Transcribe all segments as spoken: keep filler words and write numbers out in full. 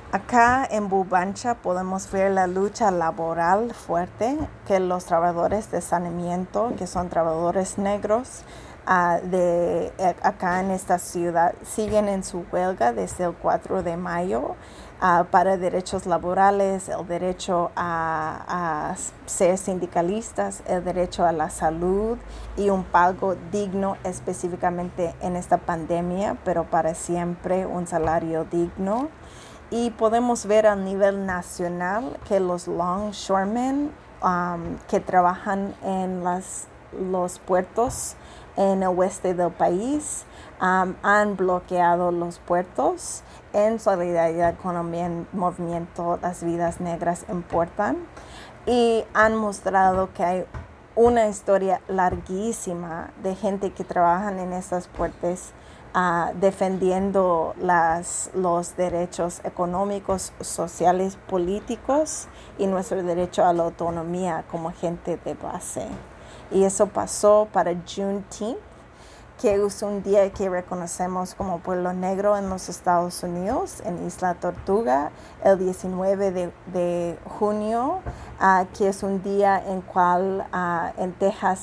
Acá en Bubancha podemos ver la lucha laboral fuerte que los trabajadores de saneamiento, que son trabajadores negros, uh, de eh, acá en esta ciudad, siguen en su huelga desde el cuatro de mayo uh, para derechos laborales, el derecho a, a ser sindicalistas, el derecho a la salud y un pago digno específicamente en esta pandemia, pero para siempre un salario digno. Y podemos ver a nivel nacional que los longshoremen um, que trabajan en las, los puertos en el oeste del país um, han bloqueado los puertos en solidaridad con el movimiento Las Vidas Negras Importan y han mostrado que hay una historia larguísima de gente que trabajan en estos puertos Uh, defendiendo las, los derechos económicos, sociales, políticos y nuestro derecho a la autonomía como gente de base. Y eso pasó para Juneteenth, que es un día que reconocemos como pueblo negro en los Estados Unidos, en Isla Tortuga, el diecinueve de, de junio, uh, que es un día en cual uh, en Texas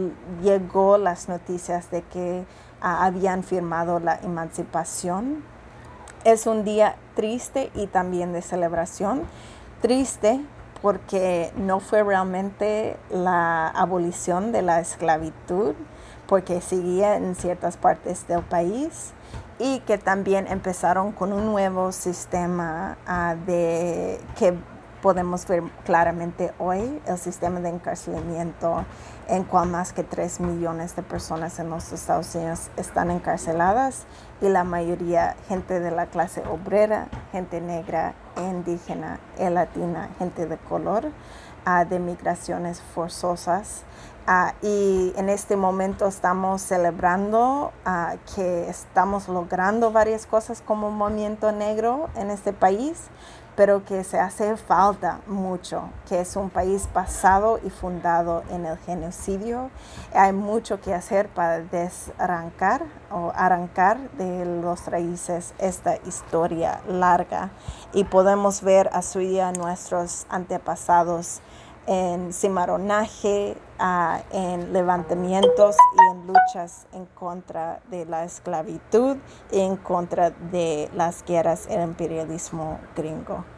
llegó las noticias de que Uh, habían firmado la emancipación. Es un día triste y también de celebración. Triste porque no fue realmente la abolición de la esclavitud, porque seguía en ciertas partes del país, y que también empezaron con un nuevo sistema uh, de que podemos ver claramente hoy, el sistema de encarcelamiento en cual más que tres millones de personas en los Estados Unidos están encarceladas y la mayoría gente de la clase obrera, gente negra, indígena, y latina, gente de color, uh, de migraciones forzosas. Uh, y en este momento estamos celebrando uh, que estamos logrando varias cosas como movimiento negro en este país, pero que se hace falta mucho, que es un país basado y fundado en el genocidio. Hay mucho que hacer para desarrancar o arrancar de los raíces esta historia larga. Y podemos ver a su día nuestros antepasados en cimarronaje, uh, en levantamientos y en luchas en contra de la esclavitud y en contra de las guerras del imperialismo gringo.